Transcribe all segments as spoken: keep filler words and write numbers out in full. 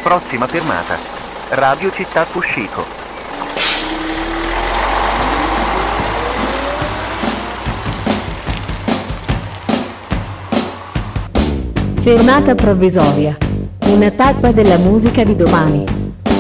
Prossima fermata, Radio Città Fushiko. Fermata provvisoria, una tappa della musica di domani.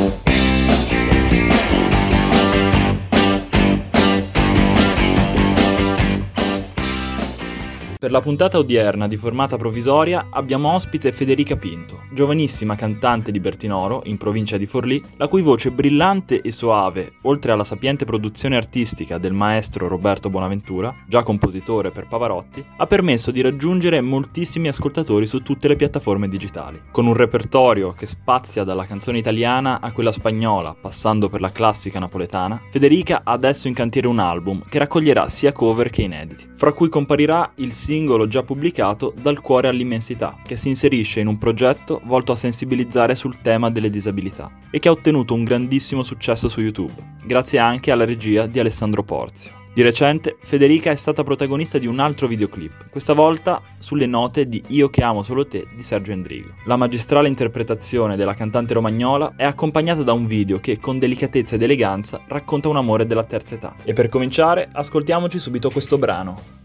Per la puntata odierna di Fermata provvisoria abbiamo ospite Federica Pinto, giovanissima cantante di Bertinoro, in provincia di Forlì, la cui voce brillante e soave, oltre alla sapiente produzione artistica del maestro Roberto Bonaventura, già compositore per Pavarotti, ha permesso di raggiungere moltissimi ascoltatori su tutte le piattaforme digitali. Con un repertorio che spazia dalla canzone italiana a quella spagnola, passando per la classica napoletana, Federica ha adesso in cantiere un album che raccoglierà sia cover che inediti, fra cui comparirà il singolo già pubblicato Dal cuore all'immensità, che si inserisce in un progetto volto a sensibilizzare sul tema delle disabilità e che ha ottenuto un grandissimo successo su YouTube, grazie anche alla regia di Alessandro Porzio. Di recente, Federica è stata protagonista di un altro videoclip, questa volta sulle note di Io che amo solo te di Sergio Endrigo. La magistrale interpretazione della cantante romagnola è accompagnata da un video che, con delicatezza ed eleganza, racconta un amore della terza età. E per cominciare, ascoltiamoci subito questo brano.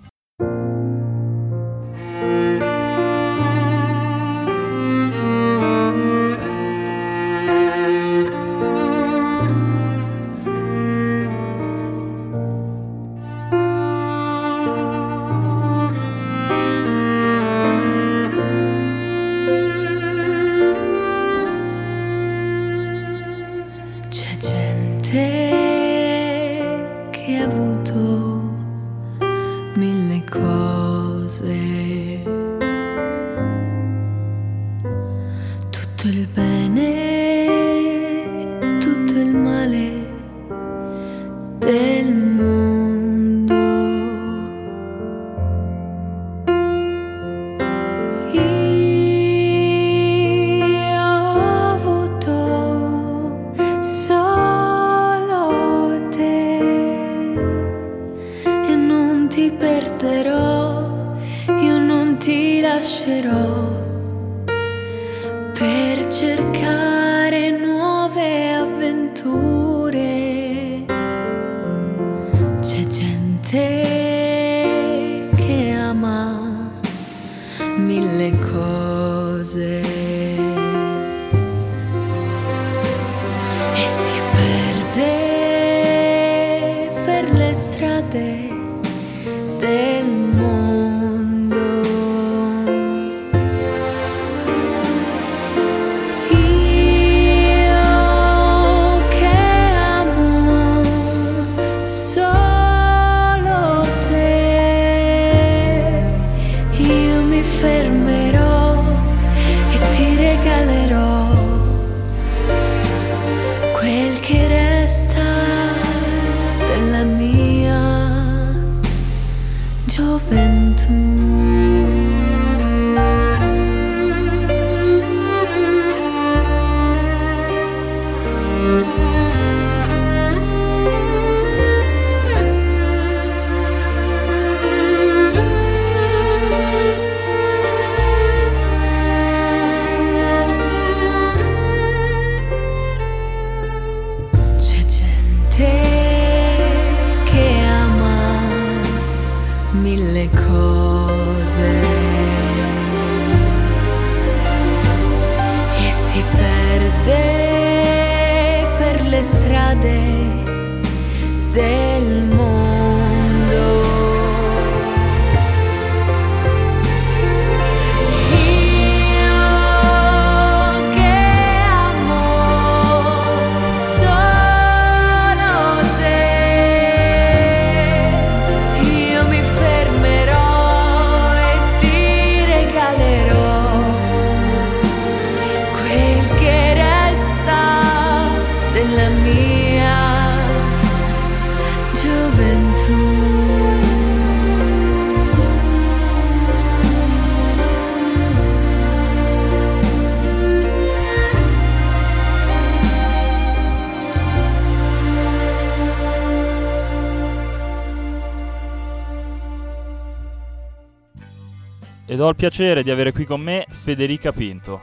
Per cercare nuove avventure, c'è gente che ama mille cose e si perde per le strade del mondo. Del mondo. Io che amo solo te, io mi fermerò e ti regalerò quel che resta della mia Ed ho il piacere di avere qui con me Federica Pinto.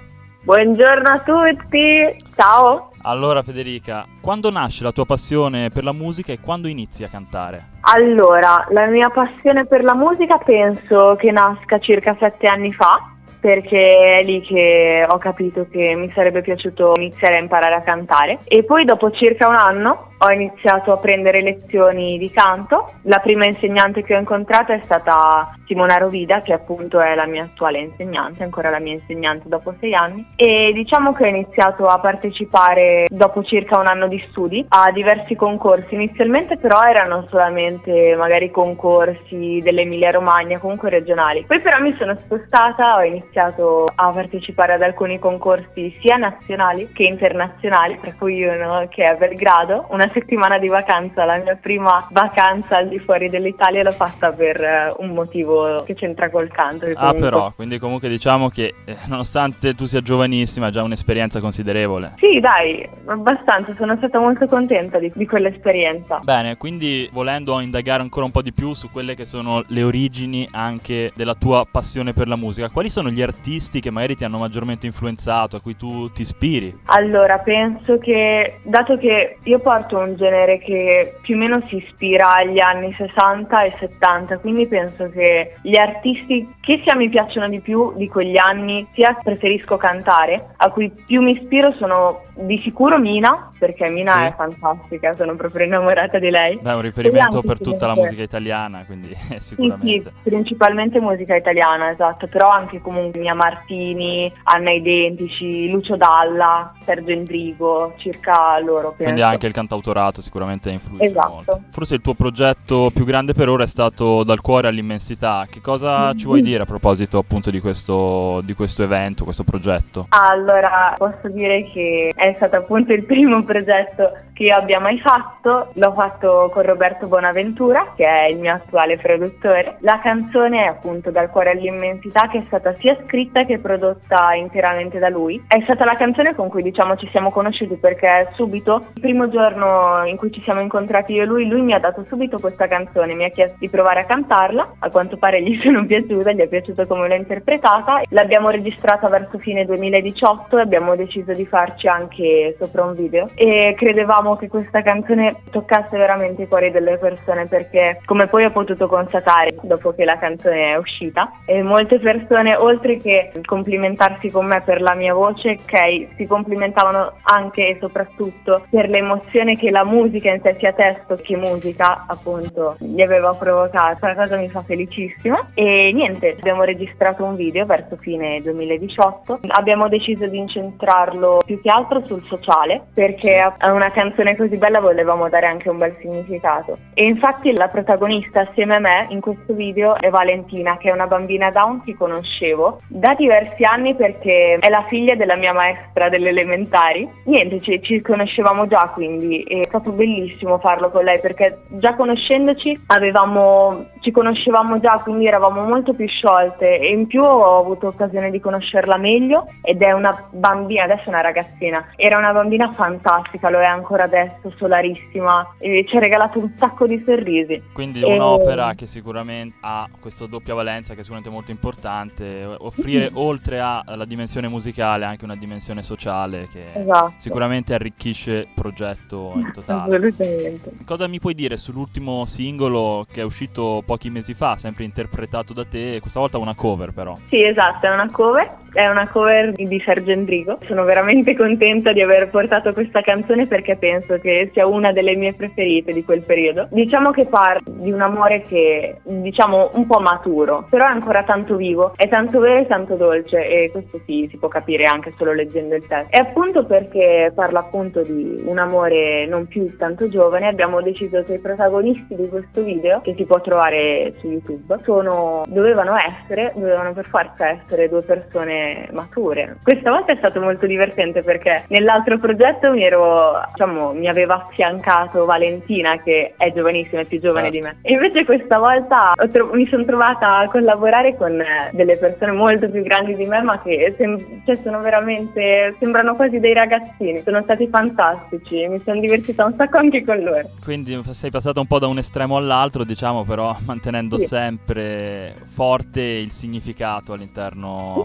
Buongiorno a tutti, ciao! Allora Federica, quando nasce la tua passione per la musica e quando inizi a cantare? Allora, la mia passione per la musica penso che nasca circa sette anni fa, perché è lì che ho capito che mi sarebbe piaciuto iniziare a imparare a cantare, e poi dopo circa un anno ho iniziato a prendere lezioni di canto. La prima insegnante che ho incontrato è stata Simona Rovida, che appunto è la mia attuale insegnante, ancora la mia insegnante dopo sei anni, e diciamo che ho iniziato a partecipare dopo circa un anno di studi a diversi concorsi. Inizialmente però erano solamente magari concorsi dell'Emilia Romagna, comunque regionali. Poi però mi sono spostata, ho iniziato a partecipare ad alcuni concorsi sia nazionali che internazionali, tra cui uno che è a Belgrado. Una settimana di vacanza, la mia prima vacanza al di fuori dell'Italia, l'ho fatta per uh, un motivo che c'entra col canto. Ah comunque... però, quindi comunque diciamo che eh, nonostante tu sia giovanissima, è già un'esperienza considerevole. Sì, dai, abbastanza, sono stata molto contenta di, di quell'esperienza. Bene, quindi volendo indagare ancora un po' di più su quelle che sono le origini anche della tua passione per la musica, quali sono gli artisti che magari ti hanno maggiormente influenzato, a cui tu ti ispiri? Allora, penso che, dato che io porto un genere che più o meno si ispira agli anni sessanta e settanta, quindi penso che gli artisti che sia mi piacciono di più di quegli anni, sia preferisco cantare, a cui più mi ispiro sono di sicuro Mina, perché Mina Sì. è fantastica, sono proprio innamorata di lei. Beh, un riferimento anche per tutta la comunque- musica italiana, quindi eh, Sì, sicuramente. sì, principalmente musica italiana, esatto, però anche comunque Mia Martini, Anna Identici, Lucio Dalla, Sergio Endrigo, circa loro, penso. Quindi anche il cantautorato sicuramente ha influito Esatto. molto. Forse il tuo progetto più grande per ora è stato Dal cuore all'immensità. Che cosa ci vuoi dire a proposito appunto di questo, di questo evento, questo progetto? Allora, posso dire che è stato appunto il primo progetto che io abbia mai fatto. L'ho fatto con Roberto Bonaventura, che è il mio attuale produttore. La canzone è appunto Dal cuore all'immensità, che è stata sia scritta che prodotta interamente da lui. È stata la canzone con cui diciamo ci siamo conosciuti, perché subito, il primo giorno in cui ci siamo incontrati io e lui, lui mi ha dato subito questa canzone, mi ha chiesto di provare a cantarla. A quanto pare gli sono piaciuta, gli è piaciuto come l'ho interpretata. L'abbiamo registrata verso fine duemiladiciotto e abbiamo deciso di farci anche sopra un video, e credevamo che questa canzone toccasse veramente i cuori delle persone, perché come poi ho potuto constatare dopo che la canzone è uscita, e molte persone, oltre che complimentarsi con me per la mia voce, ok, si complimentavano anche e soprattutto per l'emozione che la musica in sé, sia testo che musica, appunto, gli aveva provocato. La cosa mi fa felicissima. E niente, abbiamo registrato un video verso fine duemiladiciotto. Abbiamo deciso di incentrarlo più che altro sul sociale, perché a una canzone così bella volevamo dare anche un bel significato. E infatti la protagonista assieme a me in questo video è Valentina, che è una bambina Down che conoscevo da diversi anni, perché è la figlia della mia maestra delle elementari. Niente, ci, ci conoscevamo già, quindi è stato bellissimo farlo con lei, perché già conoscendoci avevamo ci conoscevamo già, quindi eravamo molto più sciolte, e in più ho avuto occasione di conoscerla meglio, ed è una bambina, adesso è una ragazzina, era una bambina fantastica, lo è ancora adesso, solarissima, e ci ha regalato un sacco di sorrisi. Quindi E- un'opera che sicuramente ha questa doppia valenza, che è sicuramente molto importante, offrire oltre alla dimensione musicale anche una dimensione sociale che Esatto. sicuramente arricchisce il progetto in totale. Assolutamente. Cosa mi puoi dire sull'ultimo singolo che è uscito pochi mesi fa, sempre interpretato da te, questa volta una cover però? Sì, esatto, è una cover, è una cover di Sergio Endrigo. Sono veramente contenta di aver portato questa canzone, perché penso che sia una delle mie preferite di quel periodo. Diciamo che parla di un amore che, diciamo, un po' maturo, però è ancora tanto vivo, è tanto vero e tanto dolce, e questo sì, si può capire anche solo leggendo il testo. E appunto perché parla appunto di un amore non più tanto giovane, abbiamo deciso che i protagonisti di questo video, che si può trovare su YouTube, sono, dovevano essere, dovevano per forza essere due persone mature. Questa volta è stato molto divertente, perché nell'altro progetto mi ero, diciamo, mi aveva affiancato Valentina, che è giovanissima, è più giovane Certo. di me. E invece questa volta ho tro- mi sono trovata a collaborare con eh, delle persone molto più grandi di me, ma che sem- cioè sono veramente, sembrano quasi dei ragazzini. Sono stati fantastici, mi sono divertita un sacco anche con loro. Quindi sei passata un po' da un estremo all'altro, diciamo, però mantenendo Sì. sempre forte il significato all'interno appunto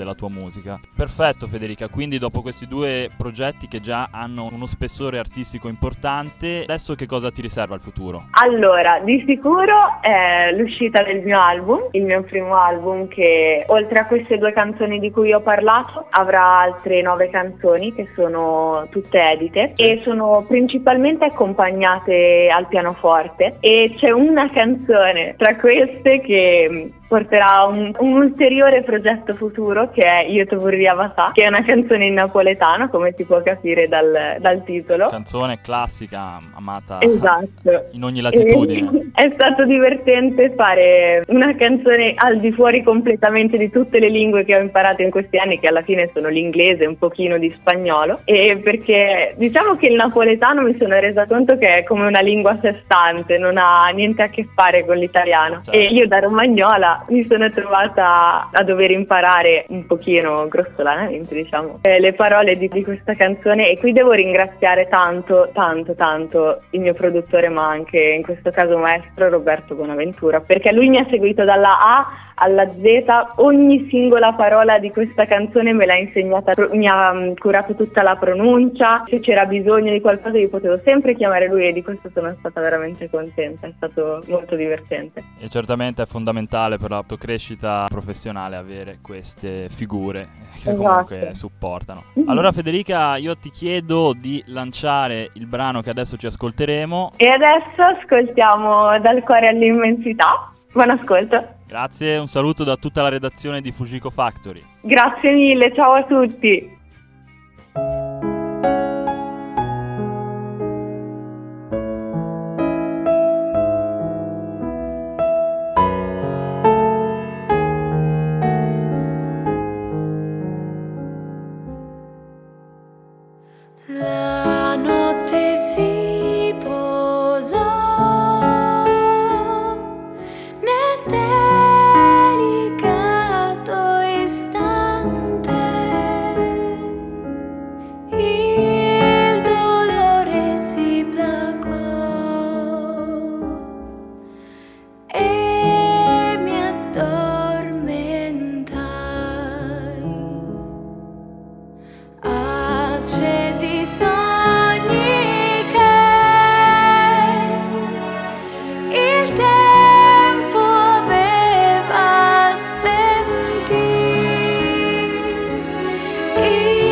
della tua musica. Perfetto Federica, quindi dopo questi due progetti che già hanno uno spessore artistico importante, adesso che cosa ti riserva il futuro? Allora, di sicuro è l'uscita del mio album, il mio primo album, che oltre a queste due canzoni di cui ho parlato avrà altre nove canzoni che sono tutte edite e sono principalmente accompagnate al pianoforte, e c'è una canzone tra queste che porterà un, un ulteriore progetto futuro, che è Io te vorrei avatà, che è una canzone in napoletano, come si può capire dal, dal titolo. Canzone classica, amata Esatto. in ogni latitudine. E è stato divertente fare una canzone al di fuori completamente di tutte le lingue che ho imparato in questi anni, che alla fine sono l'inglese e un pochino di spagnolo, e perché diciamo che il napoletano mi sono resa conto che è come una lingua a sé stante, non ha niente a che fare con l'italiano. Certo. E io da romagnola mi sono trovata a dover imparare un pochino grossolanamente, diciamo, eh, le parole di, di questa canzone, e qui devo ringraziare tanto, tanto, tanto il mio produttore, ma anche in questo caso maestro Roberto Bonaventura, perché lui mi ha seguito dalla A alla Z, ogni singola parola di questa canzone me l'ha insegnata, mi ha um, curato tutta la pronuncia, se c'era bisogno di qualcosa io potevo sempre chiamare lui, e di questo sono stata veramente contenta, è stato molto divertente. E certamente è fondamentale per la tua crescita professionale avere queste figure che Esatto. comunque supportano. Allora Federica, io ti chiedo di lanciare il brano che adesso ci ascolteremo. E adesso ascoltiamo Dal cuore all'immensità. Buon ascolto. Grazie, un saluto da tutta la redazione di Fujiko Factory. Grazie mille, ciao a tutti. La notte si posò nel delicato istante, il dolore si placò e mi addormentai. Accesi sogni che il tempo aveva spenti.